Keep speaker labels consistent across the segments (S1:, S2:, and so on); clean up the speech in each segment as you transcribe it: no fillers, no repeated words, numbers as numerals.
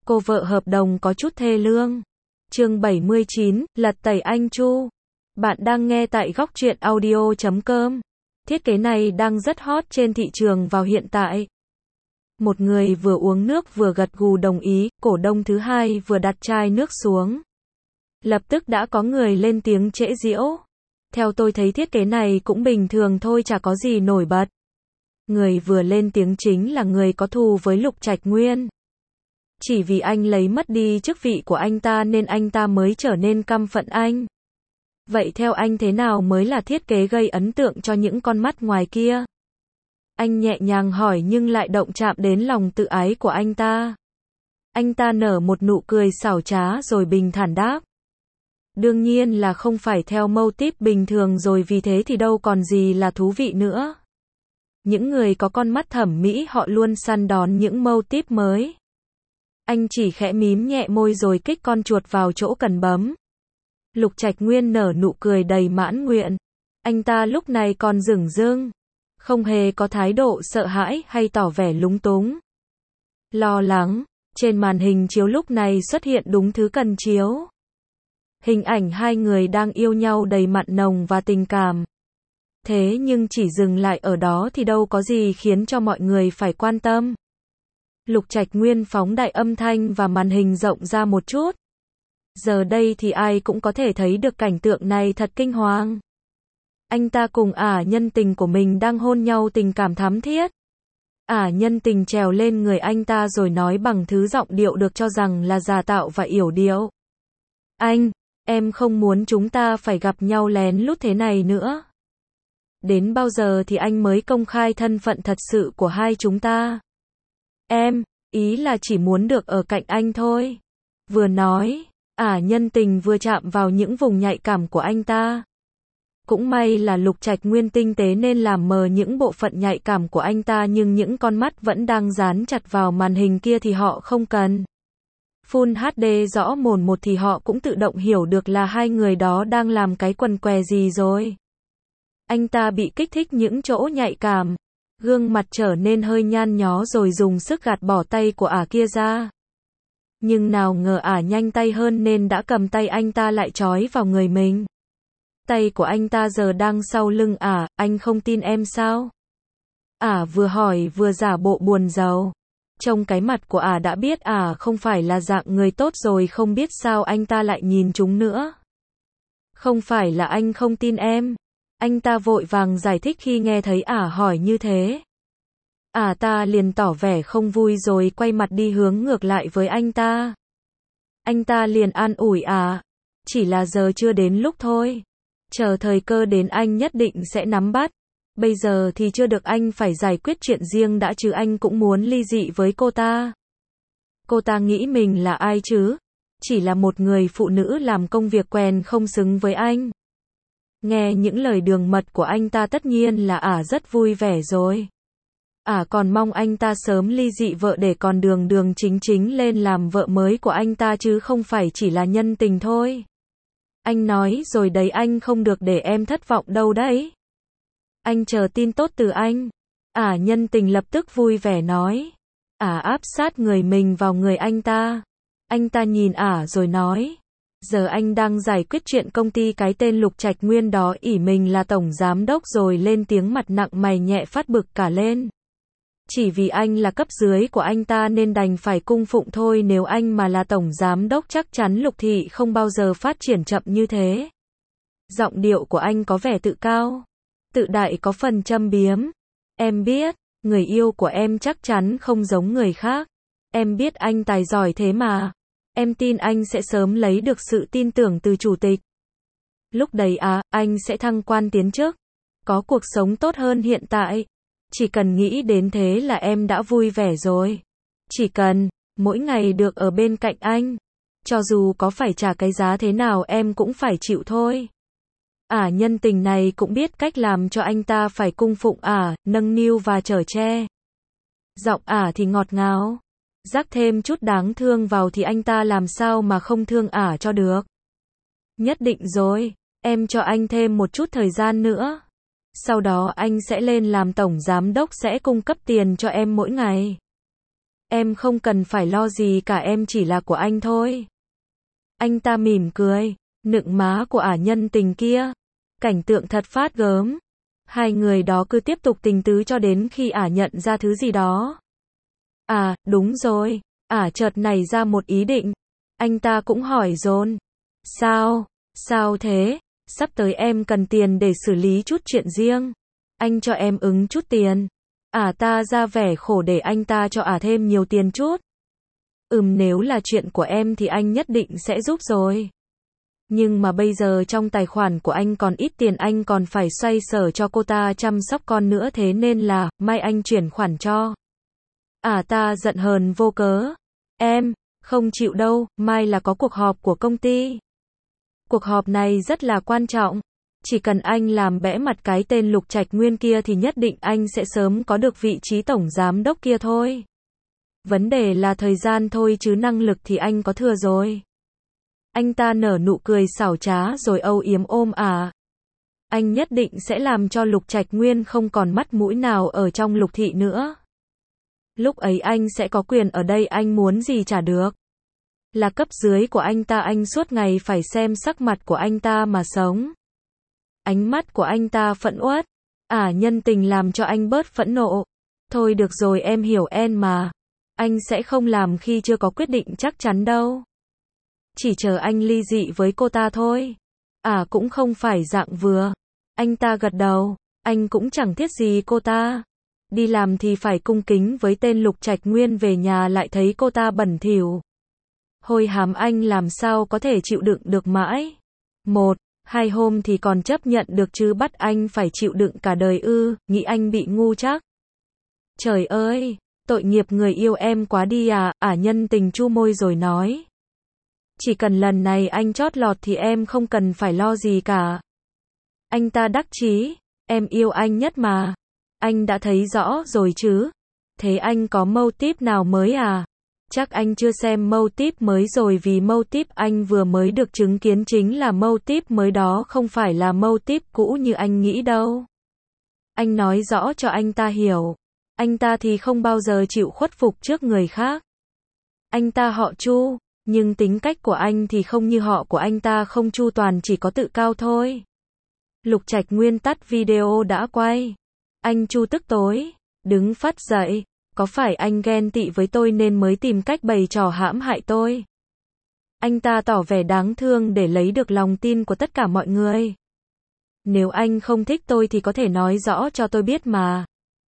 S1: Cô vợ hợp đồng có chút thê lương. Chương 79, lật tẩy anh Chu. Bạn đang nghe tại góc truyện audio.com. Thiết kế này đang rất hot trên thị trường vào hiện tại. Một người vừa uống nước vừa gật gù đồng ý, cổ đông thứ hai vừa đặt chai nước xuống. Lập tức đã có người lên tiếng trễ giễu. Theo tôi thấy thiết kế này cũng bình thường thôi, chả có gì nổi bật. Người vừa lên tiếng chính là người có thù với Lục Trạch Nguyên. Chỉ vì anh lấy mất đi chức vị của anh ta nên anh ta mới trở nên căm phận anh. Vậy theo anh thế nào mới là thiết kế gây ấn tượng cho những con mắt ngoài kia? Anh nhẹ nhàng hỏi nhưng lại động chạm đến lòng tự ái của anh ta. Anh ta nở một nụ cười xảo trá rồi bình thản đáp. Đương nhiên là không phải theo mâu típ bình thường rồi, vì thế thì đâu còn gì là thú vị nữa. Những người có con mắt thẩm mỹ họ luôn săn đón những mâu típ mới. Anh chỉ khẽ mím nhẹ môi rồi kích con chuột vào chỗ cần bấm. Lục Trạch Nguyên nở nụ cười đầy mãn nguyện. Anh ta lúc này còn dửng dưng, không hề có thái độ sợ hãi hay tỏ vẻ lúng túng, lo lắng. Trên màn hình chiếu lúc này xuất hiện đúng thứ cần chiếu. Hình ảnh hai người đang yêu nhau đầy mặn nồng và tình cảm. Thế nhưng chỉ dừng lại ở đó thì đâu có gì khiến cho mọi người phải quan tâm. Lục Trạch Nguyên phóng đại âm thanh và màn hình rộng ra một chút. Giờ đây thì ai cũng có thể thấy được cảnh tượng này thật kinh hoàng. Anh ta cùng nhân tình của mình đang hôn nhau tình cảm thắm thiết. Nhân tình trèo lên người anh ta rồi nói bằng thứ giọng điệu được cho rằng là giả tạo và yểu điệu. Anh, em không muốn chúng ta phải gặp nhau lén lút thế này nữa. Đến bao giờ thì anh mới công khai thân phận thật sự của hai chúng ta? Em, ý là chỉ muốn được ở cạnh anh thôi. Vừa nói, nhân tình vừa chạm vào những vùng nhạy cảm của anh ta. Cũng may là Lục Trạch Nguyên tinh tế nên làm mờ những bộ phận nhạy cảm của anh ta, nhưng những con mắt vẫn đang dán chặt vào màn hình kia thì họ không cần. Full HD rõ mồn một thì họ cũng tự động hiểu được là hai người đó đang làm cái quần què gì rồi. Anh ta bị kích thích những chỗ nhạy cảm. Gương mặt trở nên hơi nhăn nhó rồi dùng sức gạt bỏ tay của kia ra. Nhưng nào ngờ nhanh tay hơn nên đã cầm tay anh ta lại trói vào người mình. Tay của anh ta giờ đang sau lưng anh không tin em sao? Vừa hỏi vừa giả bộ buồn rầu. Trông cái mặt của đã biết không phải là dạng người tốt rồi, không biết sao anh ta lại nhìn chúng nữa. Không phải là anh không tin em. Anh ta vội vàng giải thích khi nghe thấy hỏi như thế. Ta liền tỏ vẻ không vui rồi quay mặt đi hướng ngược lại với anh ta. Anh ta liền an ủi chỉ là giờ chưa đến lúc thôi. Chờ thời cơ đến anh nhất định sẽ nắm bắt. Bây giờ thì chưa được, anh phải giải quyết chuyện riêng đã chứ, anh cũng muốn ly dị với cô ta. Cô ta nghĩ mình là ai chứ? Chỉ là một người phụ nữ làm công việc quèn không xứng với anh. Nghe những lời đường mật của anh ta tất nhiên là rất vui vẻ rồi. Còn mong anh ta sớm ly dị vợ để còn đường chính lên làm vợ mới của anh ta chứ không phải chỉ là nhân tình thôi. Anh nói rồi đấy, anh không được để em thất vọng đâu đấy. Anh chờ tin tốt từ anh. Nhân tình lập tức vui vẻ nói. Áp sát người mình vào người anh ta. Anh ta nhìn rồi nói. Giờ anh đang giải quyết chuyện công ty cái tên Lục Trạch Nguyên đó, ỷ mình là tổng giám đốc rồi lên tiếng mặt nặng mày nhẹ phát bực cả lên. Chỉ vì anh là cấp dưới của anh ta nên đành phải cung phụng thôi, nếu anh mà là tổng giám đốc chắc chắn Lục thị không bao giờ phát triển chậm như thế. Giọng điệu của anh có vẻ tự cao, tự đại, có phần châm biếm. Em biết, người yêu của em chắc chắn không giống người khác. Em biết anh tài giỏi thế mà. Em tin anh sẽ sớm lấy được sự tin tưởng từ chủ tịch. Lúc đấy anh sẽ thăng quan tiến chức, có cuộc sống tốt hơn hiện tại. Chỉ cần nghĩ đến thế là em đã vui vẻ rồi. Chỉ cần mỗi ngày được ở bên cạnh anh, cho dù có phải trả cái giá thế nào em cũng phải chịu thôi. Nhân tình này cũng biết cách làm cho anh ta phải cung phụng nâng niu và chở che. Giọng thì ngọt ngào, rắc thêm chút đáng thương vào thì anh ta làm sao mà không thương cho được. Nhất định rồi, em cho anh thêm một chút thời gian nữa. Sau đó anh sẽ lên làm tổng giám đốc, sẽ cung cấp tiền cho em mỗi ngày. Em không cần phải lo gì cả, em chỉ là của anh thôi. Anh ta mỉm cười, nựng má của ả nhân tình kia. Cảnh tượng thật phát gớm. Hai người đó cứ tiếp tục tình tứ cho đến khi ả nhận ra thứ gì đó. À, đúng rồi. Ả chợt nảy ra một ý định. Anh ta cũng hỏi dồn. Sao thế? Sắp tới em cần tiền để xử lý chút chuyện riêng. Anh cho em ứng chút tiền. Ả ta ra vẻ khổ để anh ta cho ả thêm nhiều tiền chút. Nếu là chuyện của em thì anh nhất định sẽ giúp rồi. Nhưng mà bây giờ trong tài khoản của anh còn ít tiền, anh còn phải xoay sở cho cô ta chăm sóc con nữa, thế nên là, mai anh chuyển khoản cho. Ả ta giận hờn vô cớ. Em, không chịu đâu, mai là có cuộc họp của công ty. Cuộc họp này rất là quan trọng. Chỉ cần anh làm bẽ mặt cái tên Lục Trạch Nguyên kia thì nhất định anh sẽ sớm có được vị trí tổng giám đốc kia thôi. Vấn đề là thời gian thôi chứ năng lực thì anh có thừa rồi. Anh ta nở nụ cười xảo trá rồi âu yếm ôm ả. Anh nhất định sẽ làm cho Lục Trạch Nguyên không còn mặt mũi nào ở trong Lục thị nữa. Lúc ấy anh sẽ có quyền ở đây, anh muốn gì trả được. Là cấp dưới của anh ta, anh suốt ngày phải xem sắc mặt của anh ta mà sống. Ánh mắt của anh ta phẫn uất. Ả nhân tình làm cho anh bớt phẫn nộ. Thôi được rồi, em hiểu em mà. Anh sẽ không làm khi chưa có quyết định chắc chắn đâu. Chỉ chờ anh ly dị với cô ta thôi. Ả cũng không phải dạng vừa. Anh ta gật đầu. Anh cũng chẳng thiết gì cô ta. Đi làm thì phải cung kính với tên Lục Trạch Nguyên, về nhà lại thấy cô ta bẩn thỉu. Hôi hám, anh làm sao có thể chịu đựng được mãi. 1-2 hôm thì còn chấp nhận được chứ bắt anh phải chịu đựng cả đời ư, nghĩ anh bị ngu chắc. Trời ơi, tội nghiệp người yêu em quá đi à, Ả nhân tình chu môi rồi nói. Chỉ cần lần này anh chót lọt thì em không cần phải lo gì cả. Anh ta đắc chí, em yêu anh nhất mà. Anh đã thấy rõ rồi chứ. Thế anh có mâu típ nào mới à? Chắc anh chưa xem mâu típ mới rồi, vì mâu típ anh vừa mới được chứng kiến chính là mâu típ mới đó, không phải là mâu típ cũ như anh nghĩ đâu. Anh nói rõ cho anh ta hiểu. Anh ta thì không bao giờ chịu khuất phục trước người khác. Anh ta họ Chu, nhưng tính cách của anh thì không như họ của anh ta, không chu toàn, chỉ có tự cao thôi. Lục Trạch Nguyên tắt video đã quay. Anh Chu tức tối, đứng phắt dậy. Có phải anh ghen tị với tôi nên mới tìm cách bày trò hãm hại tôi? Anh ta tỏ vẻ đáng thương để lấy được lòng tin của tất cả mọi người. Nếu anh không thích tôi thì có thể nói rõ cho tôi biết mà.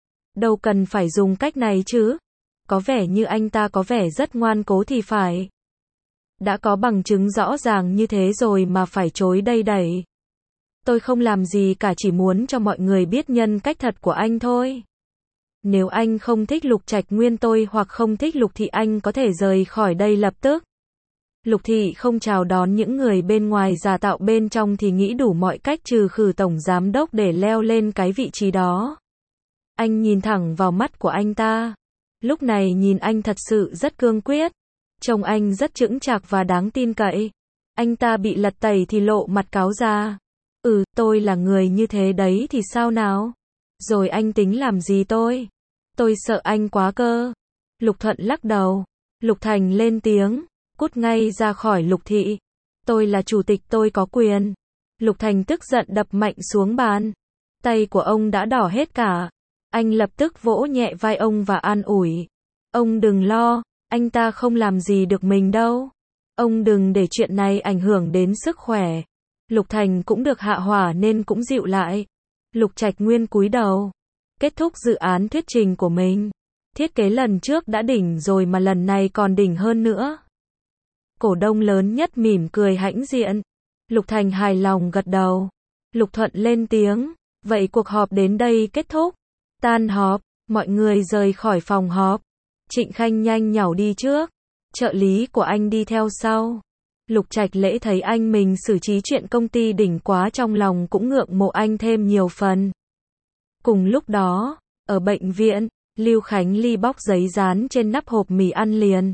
S1: Đâu cần phải dùng cách này chứ. Có vẻ như anh ta có vẻ rất ngoan cố thì phải. Đã có bằng chứng rõ ràng như thế rồi mà phải chối đây đẩy. Tôi không làm gì cả, chỉ muốn cho mọi người biết nhân cách thật của anh thôi. Nếu anh không thích Lục Trạch Nguyên tôi hoặc không thích Lục thị, anh có thể rời khỏi đây lập tức. Lục thị không chào đón những người bên ngoài giả tạo, bên trong thì nghĩ đủ mọi cách trừ khử tổng giám đốc để leo lên cái vị trí đó. Anh nhìn thẳng vào mắt của anh ta. Lúc này nhìn anh thật sự rất cương quyết. Trông anh rất chững chạc và đáng tin cậy. Anh ta bị lật tẩy thì lộ mặt cáo ra. Tôi là người như thế đấy thì sao nào? Rồi anh tính làm gì tôi? Tôi sợ anh quá cơ. Lục Thuận lắc đầu. Lục Thành lên tiếng. Cút ngay ra khỏi Lục thị. Tôi là chủ tịch, tôi có quyền. Lục Thành tức giận đập mạnh xuống bàn. Tay của ông đã đỏ hết cả. Anh lập tức vỗ nhẹ vai ông và an ủi. Ông đừng lo, anh ta không làm gì được mình đâu. Ông đừng để chuyện này ảnh hưởng đến sức khỏe. Lục Thành cũng được hạ hỏa nên cũng dịu lại. Lục Trạch Nguyên cúi đầu. Kết thúc dự án thuyết trình của mình. Thiết kế lần trước đã đỉnh rồi mà lần này còn đỉnh hơn nữa. Cổ đông lớn nhất mỉm cười hãnh diện. Lục Thành hài lòng gật đầu. Lục Thuận lên tiếng. Vậy cuộc họp đến đây kết thúc. Tan họp, mọi người rời khỏi phòng họp. Trịnh Khanh nhanh nhảu đi trước. Trợ lý của anh đi theo sau. Lục Trạch Lễ thấy anh mình xử trí chuyện công ty đỉnh quá, trong lòng cũng ngưỡng mộ anh thêm nhiều phần. Cùng lúc đó, ở bệnh viện, Lưu Khánh Ly bóc giấy dán trên nắp hộp mì ăn liền.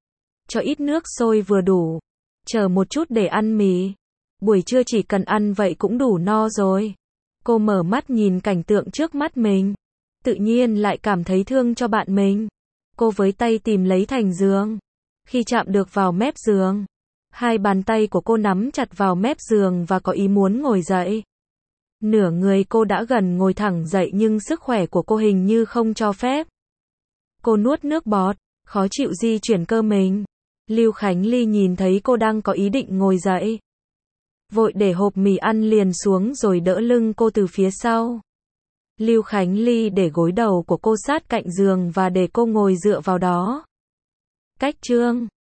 S1: Cho ít nước sôi vừa đủ. Chờ một chút để ăn mì. Buổi trưa chỉ cần ăn vậy cũng đủ no rồi. Cô mở mắt nhìn cảnh tượng trước mắt mình. Tự nhiên lại cảm thấy thương cho bạn mình. Cô với tay tìm lấy thành giường. Khi chạm được vào mép giường, hai bàn tay của cô nắm chặt vào mép giường và có ý muốn ngồi dậy. Nửa người cô đã gần ngồi thẳng dậy nhưng sức khỏe của cô hình như không cho phép. Cô nuốt nước bọt, khó chịu di chuyển cơ mình. Lưu Khánh Ly nhìn thấy cô đang có ý định ngồi dậy, vội để hộp mì ăn liền xuống rồi đỡ lưng cô từ phía sau. Lưu Khánh Ly để gối đầu của cô sát cạnh giường và để cô ngồi dựa vào đó. Cách chương